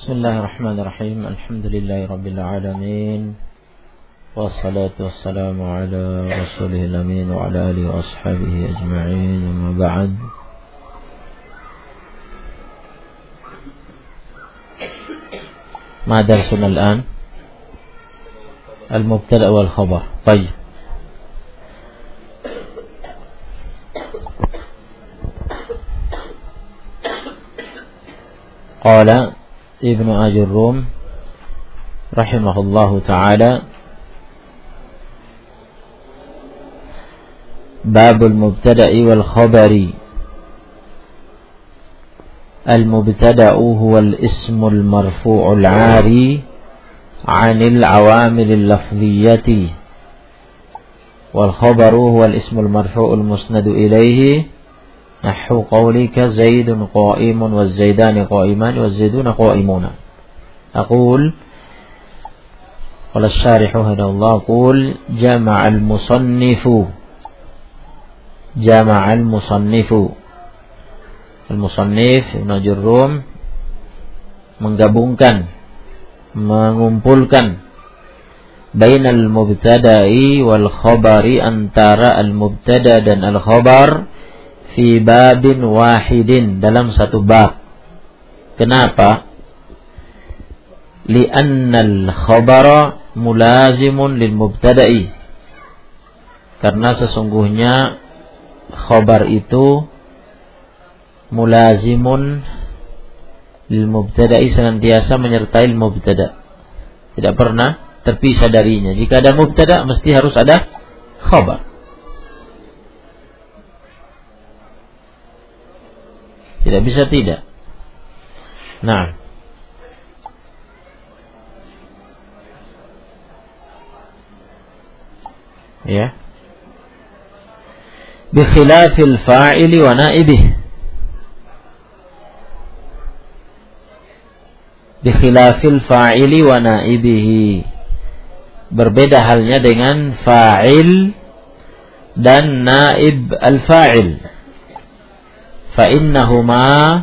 Bismillahirrahmanirrahim. Alhamdulillahirabbil alamin. Wassalatu wassalamu ala rasulihil amin wa ala alihi wa ashabihi ajma'in. Amma ba'd. Ma darsuna al-an? Al-mubtada' wal khabar. Baik. Qala Ibnu Ajurrum rahimahullahu ta'ala, Babul mubtada'i wal khabari. Al-mubtada'u huwa al-ismu al-marfu'u al-'ari 'anil 'awamil al-lafdhiyyati wal khabaru huwa al-ismu al-marfu'u al-musnadu ilayhi nahwu qawlika Zaidun qa'imun waz Zaidani qa'iman waz Zaiduna qa'imuna. Aqul qala asy-syarihu hadallahu qul jama'al musannifu al-musannif Ibnu Ajurrum menggabungkan, mengumpulkan bainal mubtada'i wal khabari, antara al-mubtada dan al-khabar, fi babin wahidin, dalam satu bab. Kenapa? Li'annal khabara mulazimun lil mubtada'i, karena sesungguhnya khabar itu mulazimun lil mubtada'i, senantiasa menyertai mubtada, tidak pernah terpisah darinya. Jika ada mubtada mesti harus ada khabar. Tidak bisa tidak. Nah, ya, bi khilafil fa'ili wa naibih. Bi khilafil fa'ili wa naibihi, berbeda halnya dengan fa'il dan naib al-fa'il. Fa'innahuma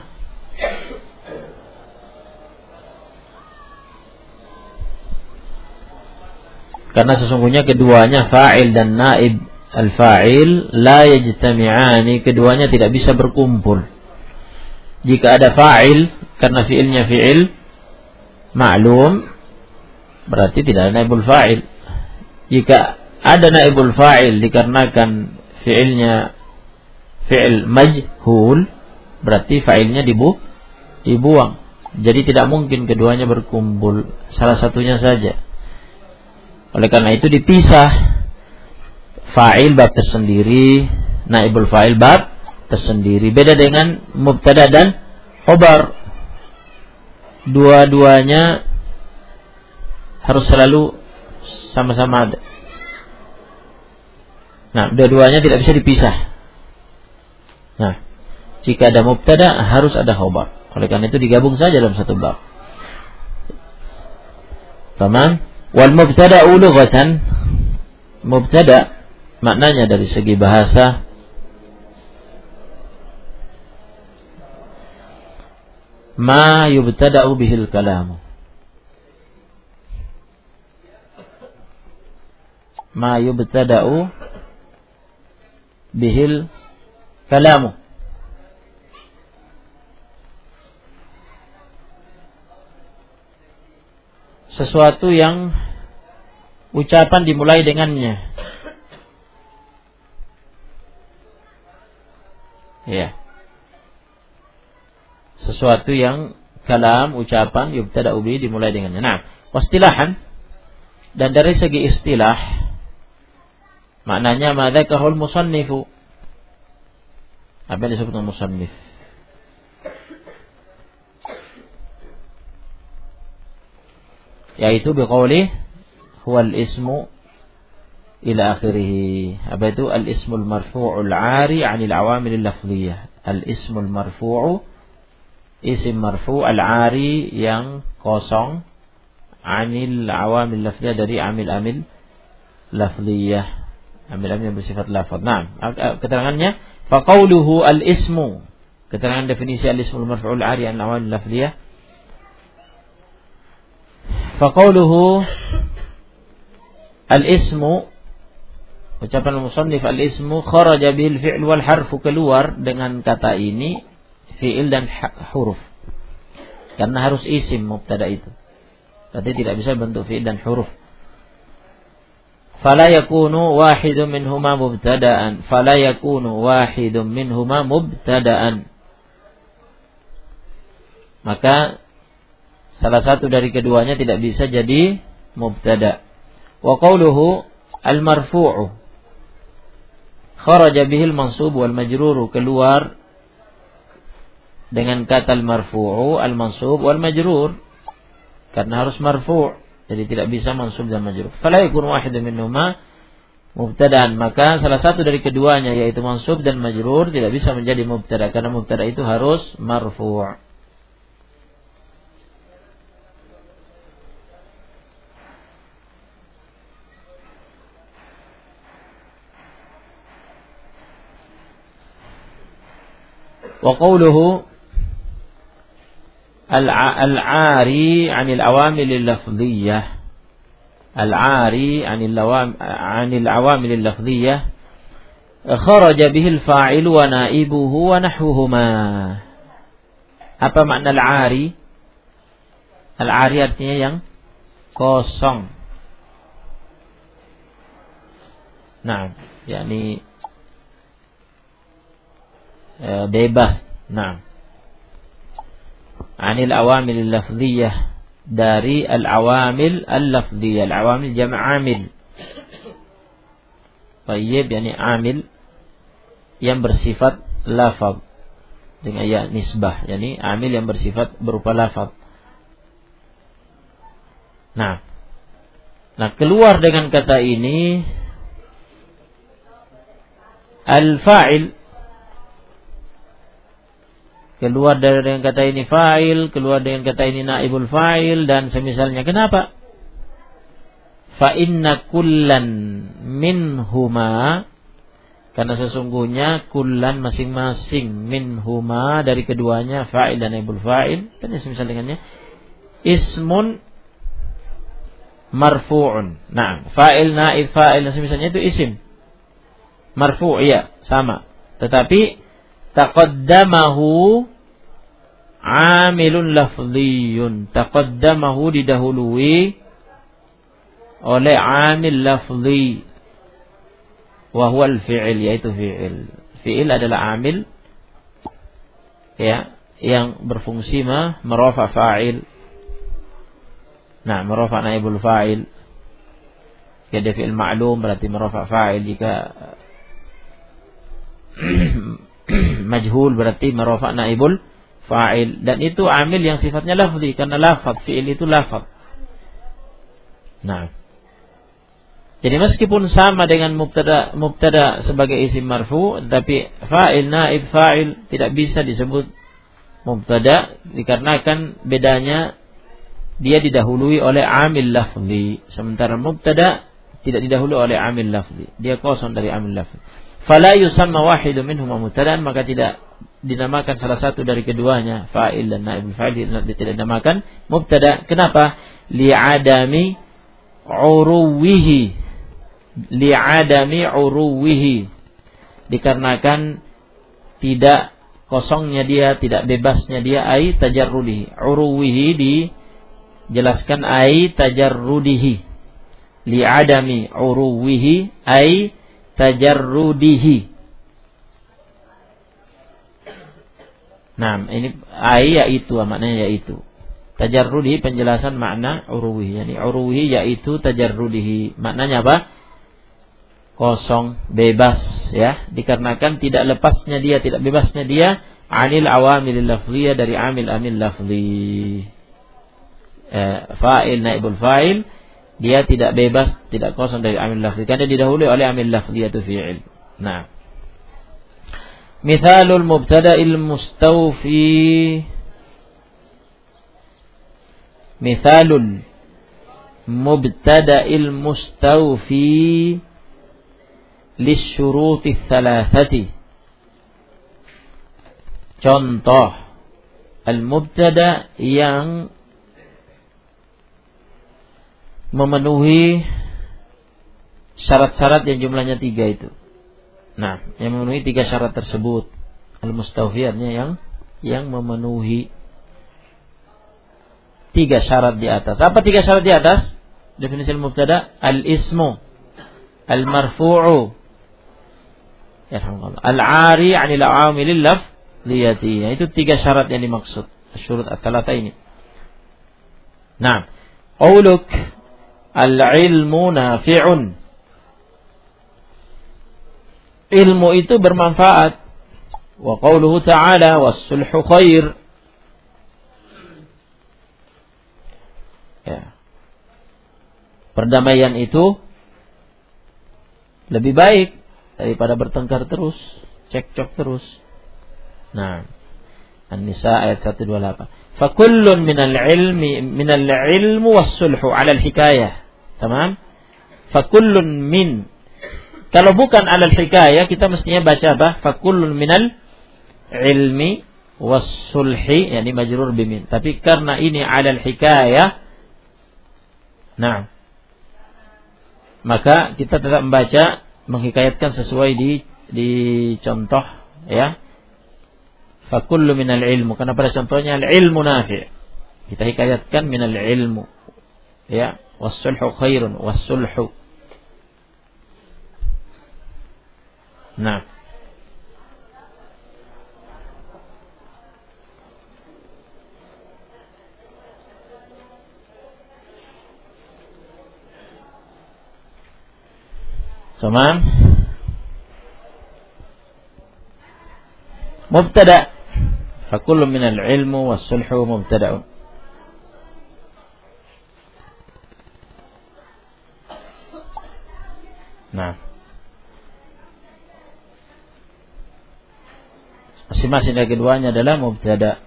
karena sesungguhnya keduanya, fa'il dan naib al-fa'il, la yajtami'ani, keduanya tidak bisa berkumpul. Jika ada fa'il karena fi'ilnya fi'il ma'lum, berarti tidak ada naibul fa'il. Jika ada naibul fa'il dikarenakan fi'ilnya fi'il majhul, berarti fa'ilnya dibuang. Jadi tidak mungkin keduanya berkumpul, salah satunya saja. Oleh karena itu dipisah, fa'il bab tersendiri, naibul fa'il bab tersendiri. Beda dengan mubtada dan khabar, dua-duanya harus selalu sama-sama ada. Nah, dua-duanya tidak bisa dipisah. Nah, jika ada mubtada harus ada khabar. Oleh karena itu digabung saja dalam satu bab. Tamam? Wal mubtada'u lughatan, mubtada maknanya dari segi bahasa ma yubtada'u bihil kalamu. Ma yubtada'u bihil kalamu, sesuatu yang ucapan dimulai dengannya. Ya. Sesuatu yang kalam, ucapan, yubtada'u bihi, dimulai dengannya. Nah, wastilahan, dan dari segi istilah maknanya madzakahul musannifu. Apa yang disebut musannif? Yaitu biqauli huwal ismu ila akhirih. Apa itu? Al-ismul marfu'ul 'ari 'anil 'awamil lafdhiyyah. Al-ismul marfu'u, isim marfu' al-'ari, yang kosong, 'anil 'awamil lafdhiyyah, dari amil-amil lafdhiyyah, amil-amil yang bersifat lafaz. Nah, keterangannya faqauluhu al-ismu, keterangan definisi al-ismul marfu'ul 'ari 'anil 'awamil lafdhiyyah, Faqauluhu al-ismu, ucapan musannif al-ismu kharaja bil fi'l wal harfu, keluar dengan kata ini fi'il dan huruf. Karena harus isim mubtada itu. Berarti tidak bisa bentuk fi'il dan huruf. Fala yakunu wahidun minhuma mubtada'an. Fala yakunu wahidun minhuma mubtada'an. Maka salah satu dari keduanya tidak bisa jadi mubtada'. Wa qawluhu al-marfu'u kharaja bihil mansub wal majruru, keluar dengan kata al-marfu'u, al-mansub wal majrur, karena harus marfu', jadi tidak bisa mansub dan majrur. Fala yakun wahidun minhuma mubtada'an, maka salah satu dari keduanya yaitu mansub dan majrur tidak bisa menjadi mubtada', karena mubtada' itu harus marfu'. Wa qawluhu al-'ari 'anil awamil al-lafdhiyyah. Al-'ari 'anil awamil al-lafdhiyyah kharaja bihi al-fa'il wa na'ibuhu wa nahwuhuma. Apa makna al-'ari? Al-'ari artinya yang kosong. Nah, yakni bebas. Nah, anil awamil al-lafdhiyah, dari al-awamil al-lafdhiyah. Al-awamil jam' amil. Tayyib, yani amil yang bersifat lafaz dengan ya nisbah, yani amil yang bersifat berupa lafaz. Nah, keluar dengan kata ini al-fa'il, keluar dengan kata ini fa'il, keluar dengan kata ini naibul fa'il dan semisalnya. Kenapa? Fa inna kullan minhuma, karena sesungguhnya kullan masing-masing, minhuma dari keduanya, fa'il dan naibul fa'il dan semisal dengannya, ismun marfu'un. Nah, fa'il, naib, fa'il dan semisalnya itu isim marfu', ya, sama. Tetapi taqaddamahu amilun lafdhiyun. Taqaddamahu didahului oleh amil lafdhi, wa huwa al-fi'il, yaitu fi'il. Fi'il adalah amil ya yang berfungsi merafa fa'il. Nah, merafa naibul fa'il. Jadi fi'il ma'lum berarti merafa fa'il. Jika majhul berarti merafa naibul fa'il, dan itu amil yang sifatnya lafzi, karena lafaz fi'il itu lafaz. Nah, jadi meskipun sama dengan mubtada sebagai isim marfu, tapi fa'il, naib, fa'il tidak bisa disebut mubtada dikarenakan bedanya dia didahului oleh amil lafzi, sementara mubtada tidak didahului oleh amil lafzi, dia kosong dari amil lafzi. Fala yusamma wahidun minhuma mubtada'an, maka tidak dinamakan salah satu dari keduanya, fa'il dan naib fa'il, tidak dinamakan mubtada'. Kenapa? Li'adami uruwihi. Li'adami uruwihi, dikarenakan tidak kosongnya dia, tidak bebasnya dia, ai tajarrudihi. Uruwihi dijelaskan ai tajarrudihi. Li'adami uruwihi ai tajarrudihi. Nah, ini ai yaitu, maknanya yaitu. Tajarrudihi penjelasan makna uruwihi. Yani uruwihi yaitu tajarrudihi. Maknanya apa? Kosong, bebas, ya. Dikarenakan tidak lepasnya dia, tidak bebasnya dia anil awamil lafziyah, dari amil lafzi. Fa'il, naibul fa'il, dia tidak bebas, tidak kosong dari amil lafzi, karena didahului oleh amil lafzi yaitu fi'il. Nah, mithalul mubtada'il mustawfi. Mithalul mubtada'il mustawfi lisyuruti thalathati. Contoh al-mubtada yang memenuhi syarat-syarat yang jumlahnya 3 itu. Nah, yang memenuhi 3 syarat tersebut. Al-mustawfiyatnya yang memenuhi 3 syarat di atas. Apa 3 syarat di atas? Definisi al-mubtada, al-ismu, al-marfu'u, al-'ari 'anil 'amilil lafziyati. Itu 3 syarat yang dimaksud. Syurut at-talata ini. Nah, qauluk al-ilmu nafi'un. Ilmu itu bermanfaat. Wa qauluhu ta'ala was-sulhu khair. Ya. Perdamaian itu lebih baik daripada bertengkar terus, cekcok terus. Nah, An-Nisa ayat 128. Fa kullun minal ilmu was-sulhu 'ala al-hikayah. Tamam? Fa kullun min. Kalau bukan 'ala al-hikayah, kita mestinya baca apa? Fa kullun minal ilmi was-sulhi, yakni majrur bimin. Tapi karena ini 'ala al-hikayah, nah, maka kita tetap membaca, menghikayatkan sesuai di contoh, ya. Fa kullu minal ilmu, karena pada contohnya al-ilmu nafi'. Kita hikayatkan minal ilmu, ya, was-sulhu khairun, was-sulhu. Nah, Samaan mubtada, fa kullu minal ilmu was-sulhu mubtada'un. Nah, masing-masing dari keduanya adalah mubtada.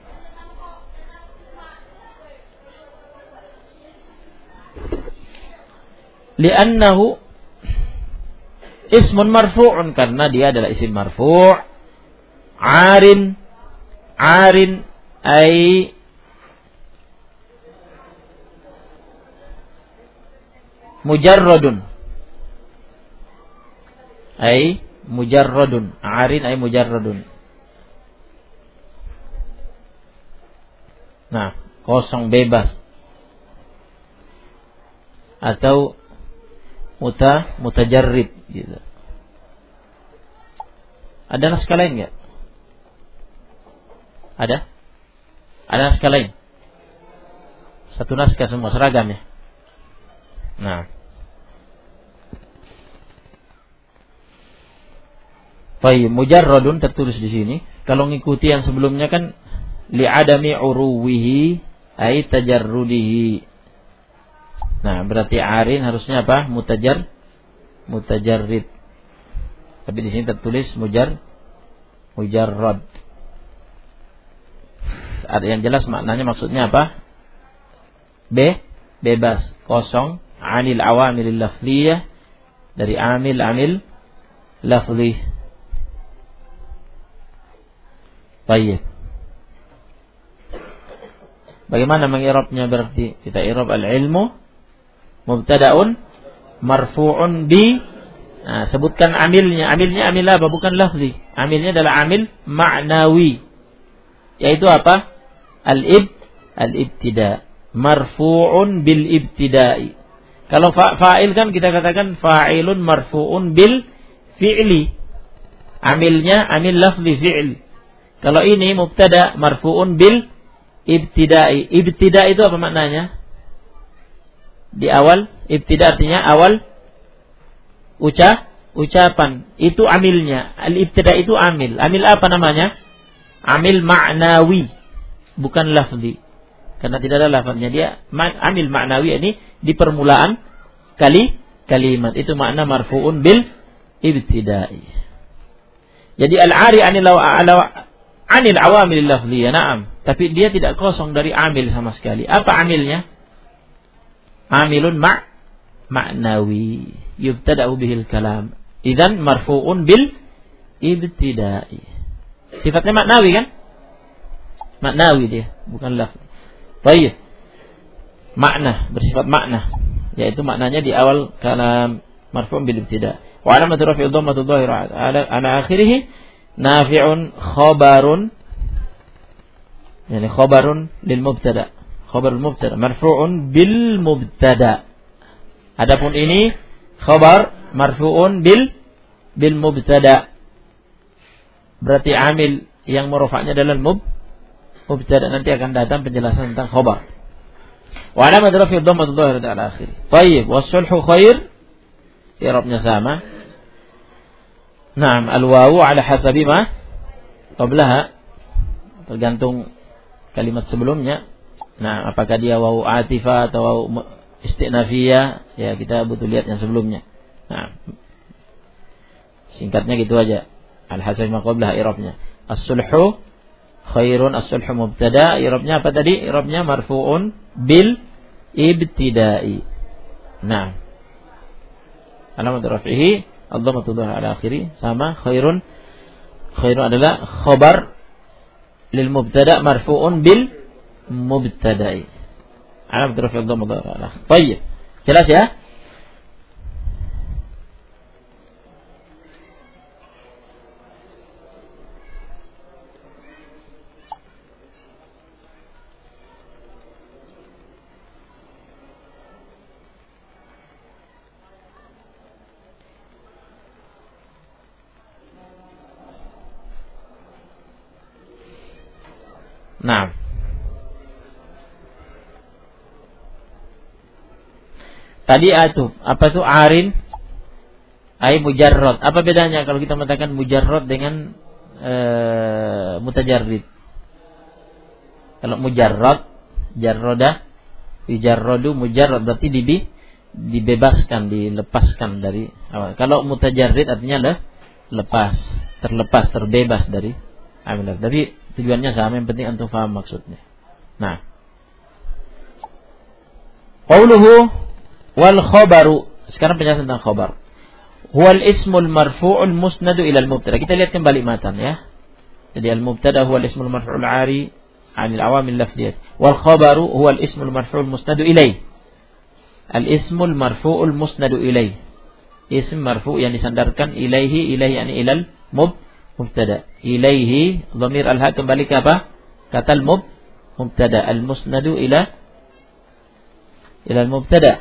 Li'annahu ismun marfu'un, karena dia adalah isim marfu'. Arin ay mujarradun. Arin ay mujarradun. Nah, kosong, bebas. Atau mutajarrid gitu. Ada naskah lain enggak? Ada naskah lain? Satu naskah semua seragam ya. Nah, baik, mujarradun tertulis di sini. Kalau ngikuti yang sebelumnya kan li'adami uruwihi ay tajarrudihi. Nah, berarti arin harusnya apa? Mutajarrid. Tapi di sini tertulis mujarrad. Ada yang jelas maknanya, maksudnya apa? Bebas, kosong, anil awamilil lafziyah, dari amil lafzi. Baik. Bagaimana mengirabnya berarti? Kita irab al-ilmu mubtada'un marfu'un bi. Nah, sebutkan amilnya. Amilnya amil apa? Bukan lafzi. Amilnya adalah amil ma'nawi. Yaitu apa? Al-ibtida. Marfu'un bil ibtida'i. Kalau fa'il kan kita katakan fa'ilun marfu'un bil fi'li. Amilnya amil lafzi fi'li. Kalau ini mubtada marfu'un bil ibtida'i. Ibtida itu apa maknanya? Di awal, ibtida artinya awal ucapan. Itu amilnya. Al-ibtida itu amil. Amil apa namanya? Amil ma'nawi, bukan lafzi. Karena tidak ada lafaznya, dia amil ma'nawi, ini di permulaan kalimat. Itu makna marfu'un bil ibtida'i. Jadi al-'ari anil awamil lafziyah, na'am. Tapi dia tidak kosong dari amil sama sekali. Apa amilnya? Amilun ma'nawi yubtada'u bihil kalam. Idzan marfu'un bil ibtida'i. Sifatnya maknawi kan? Maknawi dia, bukan lafzi. Baik. Makna, bersifat makna. yaitu maknanya di awal kalam marfu' bil ibtida. Wa alamatu raf'i dhammatu dhahira ala akhirih nafi'un khabarun, yani khabarun lil mubtada. Khabarul mubtada marfu'un bil mubtada. Adapun ini khabar marfu'un bil mubtada. Berarti amil yang murafa'nya adalah mubtada. Nanti akan datang penjelasan tentang khabar. Wa alamat rafi' dhammatu dhahiratu ala akhir. Thayyib, was-sulhu khair. I'rabnya sama. Naam, al-wawu ala hasabi ma qablaha. Tergantung kalimat sebelumnya. Nah, apakah dia wawu atifah atau wawu istinafiyah? Ya, kita butuh lihat yang sebelumnya. Nah, singkatnya gitu aja. Al-hasabi ma qablaha i'rabnya. As-sulhu khairun, as-sulhu mubtada. I'rabnya apa tadi? I'rabnya marfu'un bil ibtida'i. Nah, alamat raf'ihi ad-dhammatu dhahirah ala akhiri, sama khairun. Khairun adalah khabar lil mubtada marfu'un bil mubtada'i. Alamat raf'i ad-dhammatu dhahirah ala akhiri. Baik. Jelas ya? Nah, tadi apa itu arin, ai mujarrad. Apa bedanya kalau kita mengatakan mujarrad dengan mutajarrid? Kalau mujarrad, jarroda, yujarradu, mujarrad berarti dibebaskan, dilepaskan dari awal. Kalau mutajarrid artinya lepas, terlepas, terbebas dari amil. Tapi tujuannya sama, yang penting antum paham maksudnya. Nah, qauluhu wal khabaru. Sekarang penjelasan tentang khabar. Huwal ismul marfu'ul musnadu ila al-mubtada. Kita lihat kembali matan ya. Jadi al-mubtada huwal ismul marfu'ul 'ari 'anil awamil lafdhiyah. Wal khabaru huwal ismul marfu'ul musnadu ilaih. Al-ismul marfu'ul musnadu ilaih. Ism marfu' yang disandarkan ilaihi, ilaihi yani ilal mubtada. Ilaihi dhamir al-ha kembali ke apa? Kata mubtada. Al-musnadu ila al-mubtada.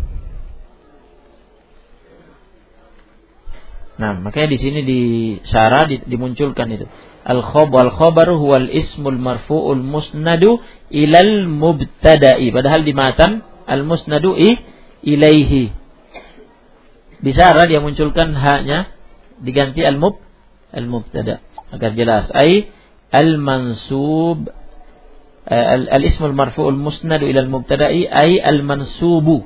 Nah, makanya di sini di syarah dimunculkan itu. Al-khabaru huwal ismul marfu'ul musnadu ilal mubtada'i. Padahal di matan al-musnadu ilaihi. Di syarah dia munculkan haknya diganti al-mubtada. Agar jelas. Ai al-mansub al-ismul marfu'ul musnadu ilal mubtada'i ai al-mansubu.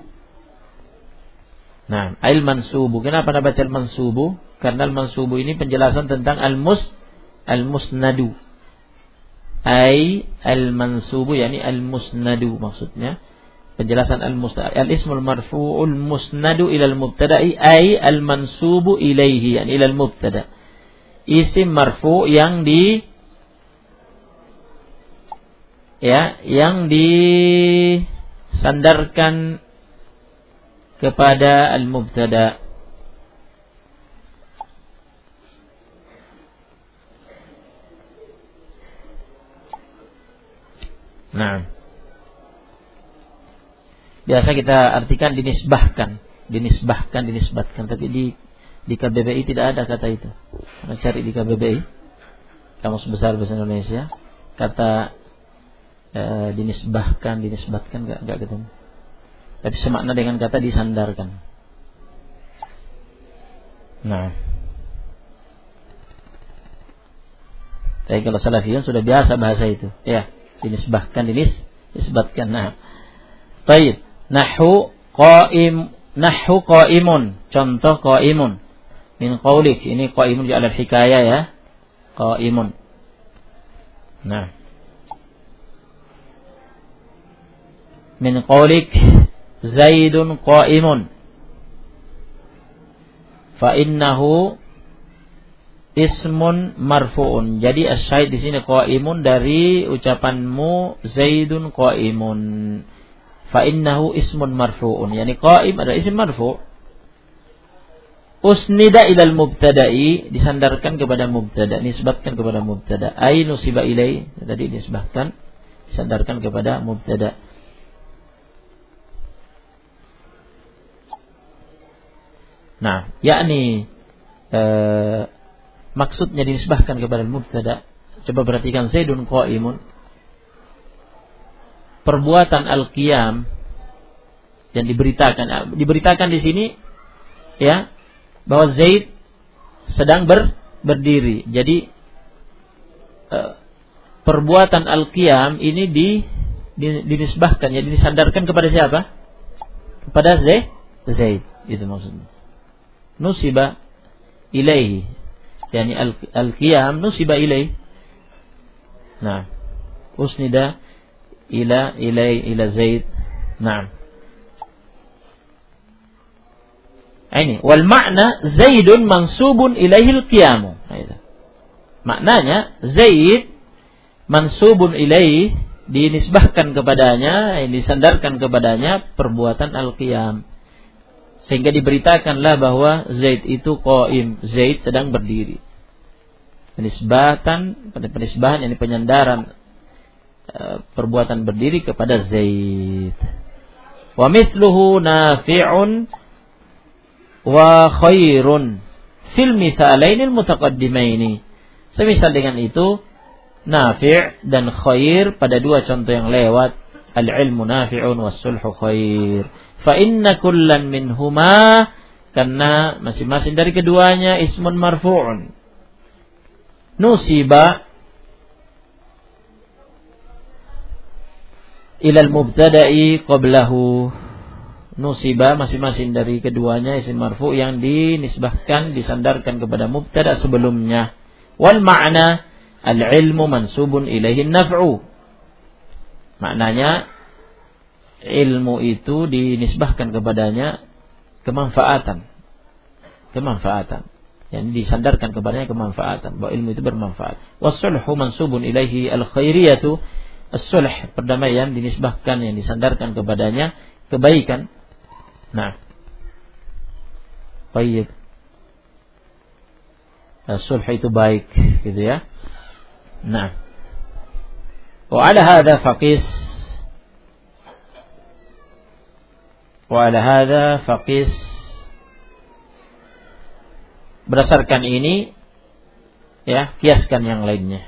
Nah, al-mansubu. Kenapa nak baca al-mansubu? Karena al-mansubu ini penjelasan tentang al-musnadu. Ai al-mansubu yani al-musnadu maksudnya. Penjelasan al-musnadu. Al-ismul marfu'ul musnadu ilal mubtada'i ai al-mansubu ilaihi yani ilal mubtada. Isim marfu yang disandarkan kepada al-mubtada. Nah, biasa kita artikan dinisbatkan, tapi di KBBI tidak ada kata itu. Kita cari di KBBI, Kamus Besar Bahasa Indonesia, kata dinisbatkan enggak ketemu. Tapi semakna dengan kata disandarkan. Nah, tapi kalau salafiyun sudah biasa bahasa itu, ya, dinisbatkan. Nah, baik. Nahwu qaimun. Contoh qaimun. Min qaulik. Ini qaimun di alal hikayah ya. Qaimun. Nah. Min qaulik Zaidun qaimun. Fa innahu ismun marfu'un. Jadi as-syahid di sini qaimun dari ucapanmu Zaidun qaimun. fa innahu ismun marfu'un. Yani qa'im adalah isim marfu'. Usnida ilal mubtada'i, disandarkan kepada mubtada, nisbatkan kepada mubtada. Ai nusiba ilai, tadi disebutkan, disandarkan kepada mubtada. Nah, yakni maksudnya dinisbahkan kepada mubtada. Coba perhatikan, Zaidun qa'imun. Perbuatan al-qiyam yang diberitakan di sini, ya, bahwa Zaid sedang berdiri. Jadi perbuatan al-qiyam ini dinisbahkan, ya, disandarkan kepada siapa? Kepada Zaid. Itu maksudnya. Nusiba ilaihi, yani al-qiyam nusiba ilaihi. Nah, usnida ila Zaid. Nah, ini wal makna Zaidun mansubun ilaihil qiyamu. Maknanya Zaid mansubun ilaihi, dinisbahkan kepadanya, disandarkan kepadanya perbuatan al-qiyam. Sehingga diberitakanlah bahwa Zaid itu qaim, Zaid sedang berdiri. Penisbahan ini penyandaran perbuatan berdiri kepada Zaid. Wa mithluhu nafi'un wa khairun fil mithalainil mutaqaddimaini. Semisal dengan itu, nafi' dan khair pada dua contoh yang lewat, al-ilmu nafi'un was sulhu khair. Fa inna kullan minhuma, karena masing-masing dari keduanya ismun marfu'un. Nusiba ilal mubtada'i qablahu. Nusiba, masing-masing dari keduanya isim marfu' yang dinisbahkan, disandarkan kepada mubtada sebelumnya. Wal ma'na al-ilmu mansubun ilaihi naf'u. Maknanya ilmu itu dinisbahkan kepadanya kemanfaatan. Yang disandarkan kepadanya kemanfaatan, bahwa ilmu itu bermanfaat. Was-sulhu mansubun ilaihi al-khairiyatu. As-sulh, perdamaian, dinisbahkan, yang disandarkan kepadanya kebaikan. Nah, baik. As-sulh itu baik, gitu ya. Nah, wa ala hadha faqis. Berdasarkan ini, ya, kiaskan yang lainnya.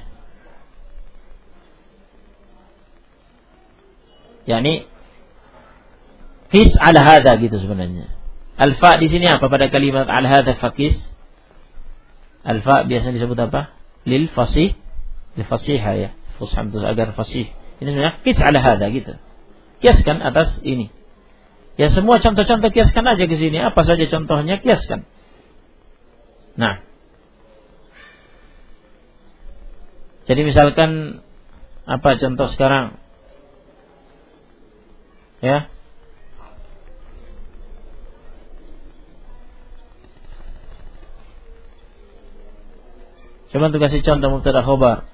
Yani qis ala hadha, gitu sebenarnya. Al-fa di sini apa pada kalimat ala hadha faqis? Al-fa biasanya disebut apa? Lil fasih, lil fasiha, ya. Fusham itu agar fasih. Ini sebenarnya qis ala hadha, gitu. Kiaskan atas ini. Ya, semua contoh-contoh kiaskan aja ke sini. Apa saja contohnya kiaskan. Nah, jadi misalkan apa contoh sekarang? Ya. Coba untuk kasih contoh mubtada khobar.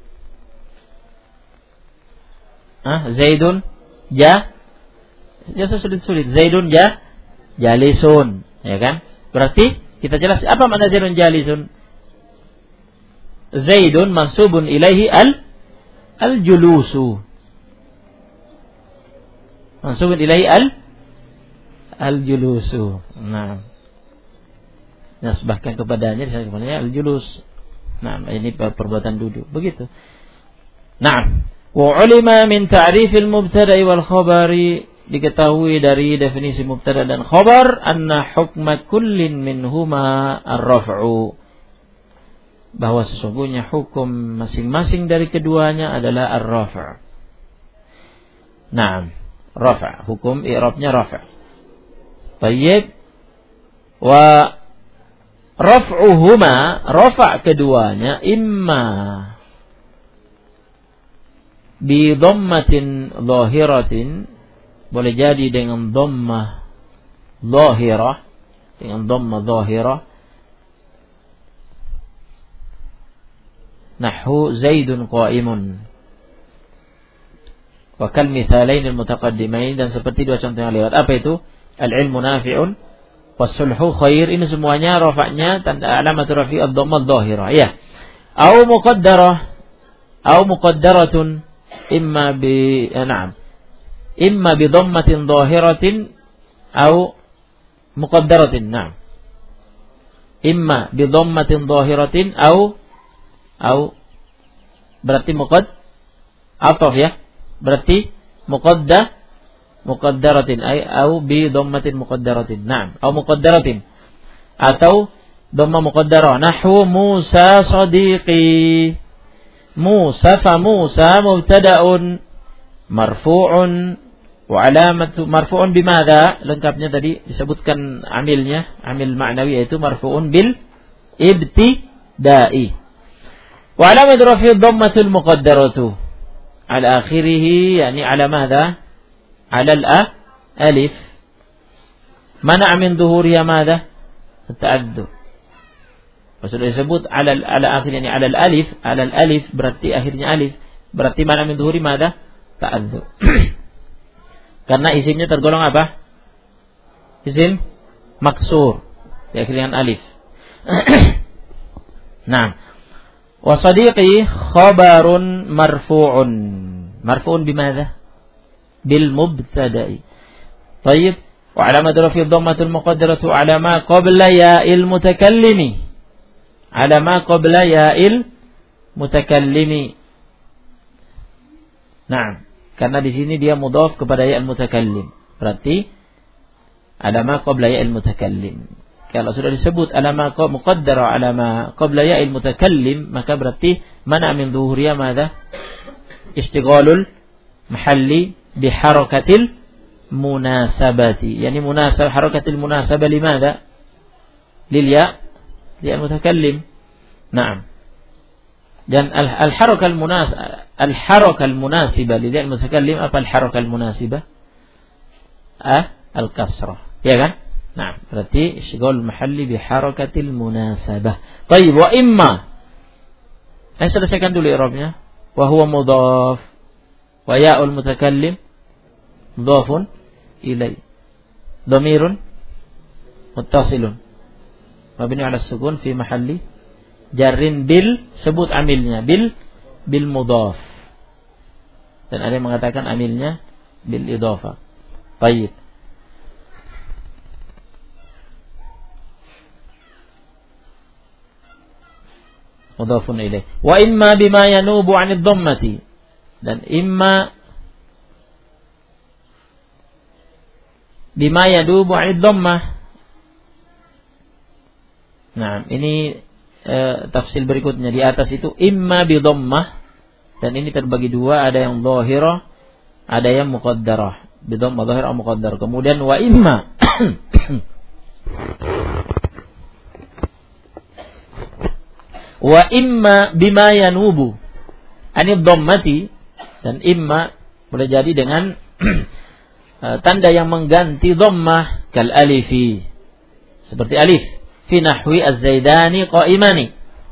Zaidun Jangan sulit-sulit. Zaidun jalisun, ya kan? Berarti kita jelas apa makna Zaidun jalisun? Zaidun mansubun ilaihi al-julusu. Mansubun ilaihi al-julusu. Nah, nasbahkan kepadanya, disebutnya al-julus. Nah, ini perbuatan duduk. Begitu. Nah, wa ulima min ta'rifil mubtada'i wal khabari, diketahui dari definisi mubtada dan khabar, anna hukma kullin minhuma ar-raf'u, bahwa sesungguhnya hukum masing-masing dari keduanya adalah ar-raf'. Naam, raf', hukum i'rabnya raf'. Baik. Wa raf'uhuma, rafa' keduanya, imma bi dhammatin zahiratin, boleh jadi dengan dhammah zahirah, nahwu Zaidun qa'imun. Wa kal mithalain al-mutaqaddimain, dan seperti dua contoh yang lewat. Apa itu? Al-ilmu nafi'un was-sulhu khair. Ini semuanya rafa'nya tanda alamat rafi' ad-dhammah adh-dhahirah. Ya. Au muqaddarah, au muqaddaratun imma bi imma bi dhammatin dhahiratin au muqaddaratin. Na'am. Imma bi dhammatin dhahiratin au berarti ataf ya. Berarti muqaddaratin au bi dhammatin muqaddaratin. Naam, au muqaddaratin atau dhamma muqaddarah. Nahwu Musa sadiqi. Musa fa Musa mubtada'un marfu'un wa alamatu marfu'un bimadza? Lengkapnya tadi disebutkan amilnya, amil ma'nawi, yaitu marfu'un bil ibtida'i. Wa alamatu rafi' dhammatul muqaddaratu ala akhirih, yani ala madza? Ala al-alif. Mana min dhuhuriha madza? Ta'addu. Sudah disebut ala akhir, yani ala al-alif berarti akhirnya alif. Berarti mana min dhuhuri madza? Ta'addu. Karena isimnya tergolong apa? Isim maksur, diakhiri dengan alif. Nah, wa sadiqi khabarun marfu'un. Marfu'un bimadza? Bil mubtada'i. Baik, wa alamatu rafi' dhammatul muqaddaratu ala ma qabla ya'il mutakallimi. Ala ma qabla ya'il mutakallimi. Nah, karena di sini dia mudhaf kepada ya al-mutakallim. Berarti ala ma qabla ya al-mutakallim. Kalau sudah disebut ala ma muqaddara ala ma qabla ya al-mutakallim, maka berarti mana min dhuhuriya madza? Istighalul mahalli bi harakatil munasabati. Yani harakatil munasabah limadza? Lil ya al-mutakallim. Naam. Dan al-harakah al-munasibah li al-mutakallim, apa al-harakah al-munasibah? Al-kasrah, ya kan? Nah, berarti istighalul mahalli bi harakatil munasabah. Baik, wa imma. Saya selesaikan dulu i'rabnya. Wa huwa mudhaf wa ya'ul mutakallim mudhafun ilai. Dhamirun muttasilun mabni 'ala sukun fi mahalli jarrin bil, sebut amilnya bil mudhaf. Dan ada yang mengatakan amilnya bil idhafah. Baik. Mudhafun ilaih. Wa imma bima yanubu 'anid dhammati. Dan imma bima yanubu 'anid dhammah. Nah, ini tafsir berikutnya di atas itu imma bi dhammah, dan ini terbagi dua, ada yang dhahirah, ada yang muqaddarah. Bi dhammah dhahirah atau muqaddarah. Kemudian wa imma wa imma bima yanubu anid dhammati, dan imma boleh jadi dengan tanda yang mengganti dhammah, kal alifi, seperti alif fi nahwi az-zaidani qa'imani.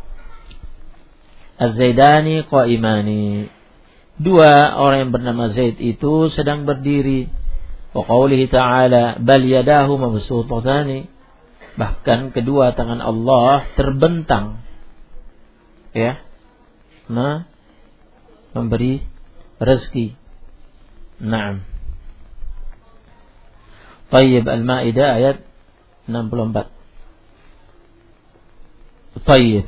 Az-zaidani qa'imani, dua orang yang bernama Zaid itu sedang berdiri. Wa qaulihi ta'ala bal yadahu mabsutatani, bahkan kedua tangan Allah terbentang, ya, memberi rezeki. Naam. Tayyib, Al-Maidah ayat 64. Tayyib.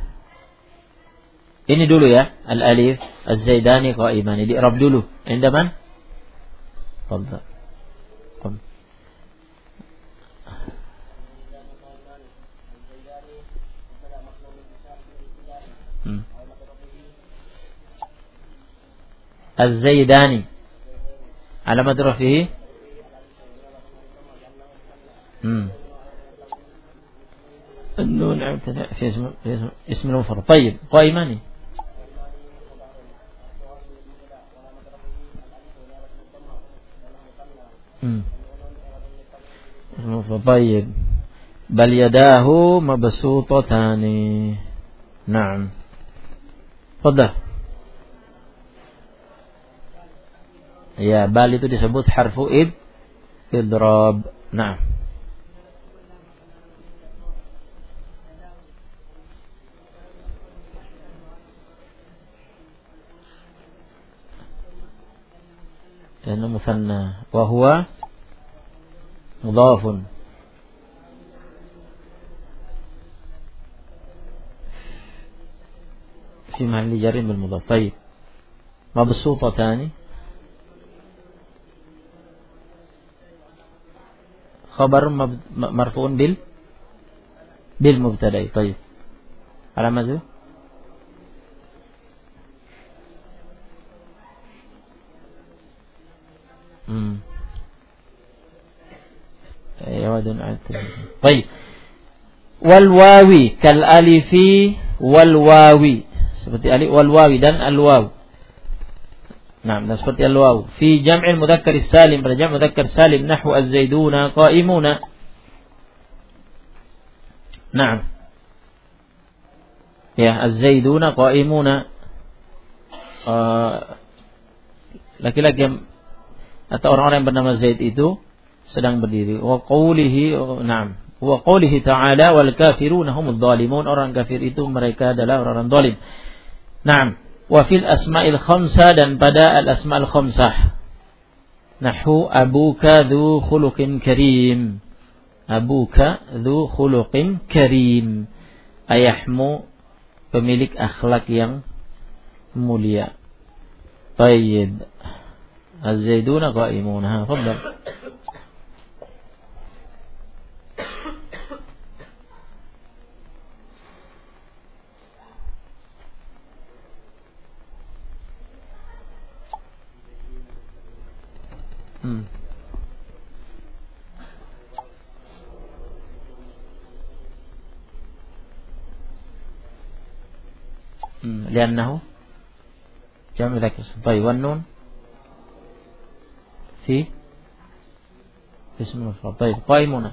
Ini dulu ya, al-alif az-zaidani qa'imani, di-i'rab dulu. Inda man? Tafadhal. Az-zaidani alamat rafihi النون في اسم المفرد. طيب، قائماني. طيب، بل يداه مبسوطتان. نعم، تفضل. Ya, bal itu disebut harfu idrab. Nah. Karena musanna wa huwa mudhafun. في محل جر بالمضاف. طيب مبسوطتان خبر مرفوع بالمبتدا. طيب على ماذا؟ طيب والواوي كالالف والواوي seperti alif wal wawi dan al waw. Nah, seperti al waw fi jam'il mudzakkar salim, pada jam' mudzakkar salim nahwu az-zaiduna qa'imuna. Nah. Ya, az-zaiduna qa'imuna. Laki-laki atau orang-orang yang bernama Zaid itu sedang berdiri. Wa qawlihi, na'am. Wa qawlihi ta'ala wal kafiruna humudz zalimun, orang kafir itu mereka adalah orang-orang zalim. Naam, wa fil asma'il khamsah, dan pada al asma'il khamsah. Nahu abuka dzu khuluqin karim. Abuka dzu khuluqin karim. Ayahmu pemilik akhlak yang mulia. Tayyib. Az-zaiduna qa'imun. Ha, fadhal. لأنه جمع ذكر. طيب والنون في اسم المفرد. طيب قائمون.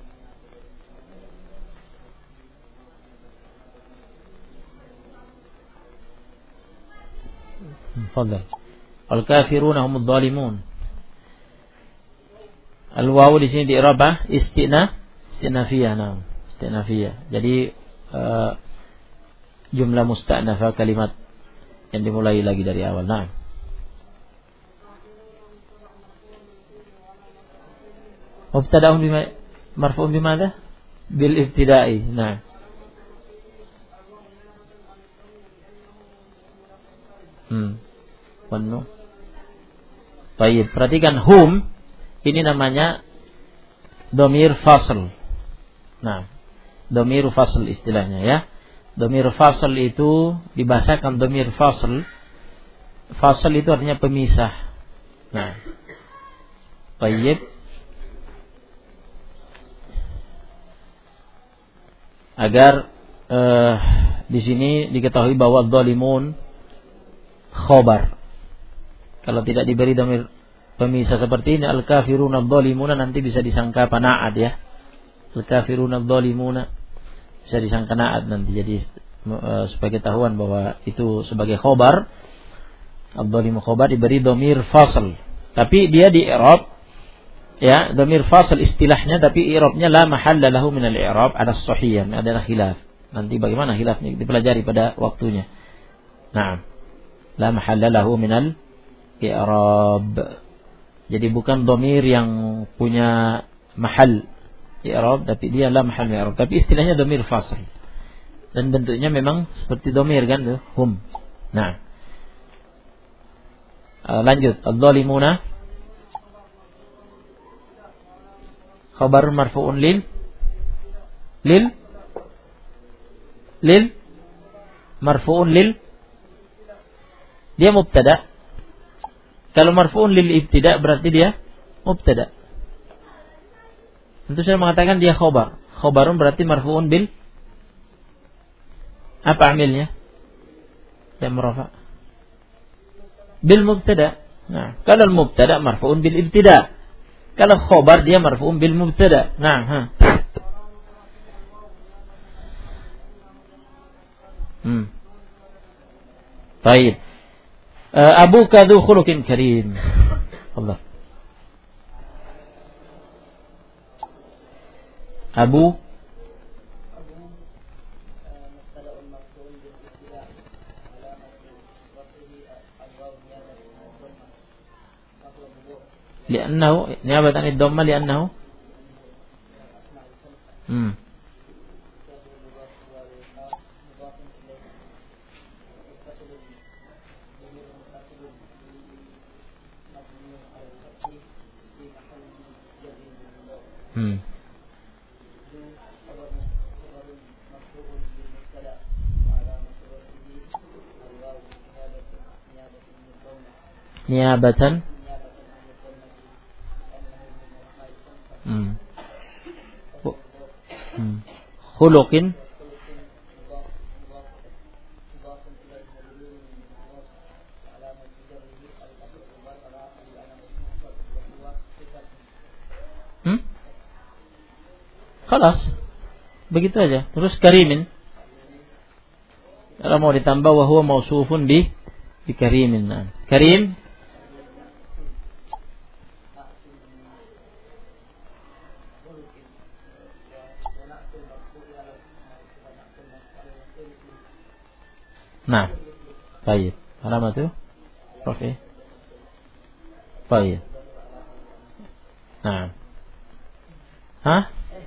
تفضل. الكافرون هم الظالمون. Al-wawu di sini di'rabah istinafiyah. Nah, istinafiyah. Jadi jumlah musta'nafah, kalimat yang dimulai lagi dari awal. Nah. Mubtada'un marfu'un bimadha? Bil ibtida'i. Nah. Penuh. Baik, perhatikan hum ini namanya dhamir fasl. Nah, dhamir fasl istilahnya ya. Dhamir fasl itu dibahasakan dhamir fasl. Fasl itu artinya pemisah. Nah, baik. Agar di sini diketahui bahwa dzalimun khobar. Kalau tidak diberi dhamir pemisah seperti ini, al-kafiruna adh-dhalimuna, nanti bisa disangka na'at ya. Al-kafiruna adh-dhalimuna bisa disangka na'at nanti. Jadi sebagai tahuan bahwa itu sebagai khobar, adh-dhalimu khobar diberi dhamir fasl. Tapi dia di i'rab ya, dhamir fasl istilahnya, tapi i'rabnya la mahalla lahu min al-i'rab ala as-sahih, adalah khilaf. Nanti bagaimana khilafnya dipelajari pada waktunya. Nah, la mahalla lahu min al-i'rab. Jadi bukan dhamir yang punya mahal i'rab, tapi dia la mahal i'rab, tapi istilahnya dhamir fasl. Dan bentuknya memang seperti dhamir kan tuh, hum. Nah. Lanjut, adh-dhalimuna khabar marfu'un lil marfu'un lil, dia mubtada. Kalau marfu'un lil ibtida berarti dia mubtada. Tentu saya mengatakan dia khobar. Khobarun berarti marfu'un bil, apa amilnya? Yang merafa bil mubtada. Nah, kalau mubtada marfu'un bil ibtida. Kalau khobar dia marfu'un bil mubtada. Nah, Baik. Abuka dzu khuluqin karim. Tafadhal. Abu لأنه نيابة عن الضمة لأنه نيابة خلق خلاص begitu aja. Terus karimin kalau mau ditambah wa huwa mausufun bi karimin. Nah, karim nah, baik. Alamatu rafi. Baik. Nah. Hah?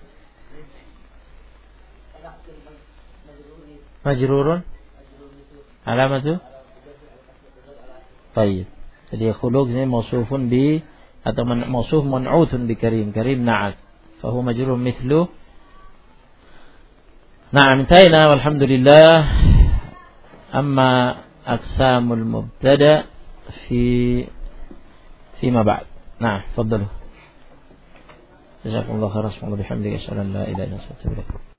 Majrurun. Alamatu. Baik. Jadi khuluq ini mausufun bi atau mausuf man'utun bi karim. Karim na'at. Fa huwa majrurun mithlu. Na'am, intaina walhamdulillah. أما أقسام المبتدأ فيما بعد. نعم تفضلوا. جزاكم الله خيرا. سبحان الله وبحمده أشهد أن لا إله إلا أنت أستغفرك.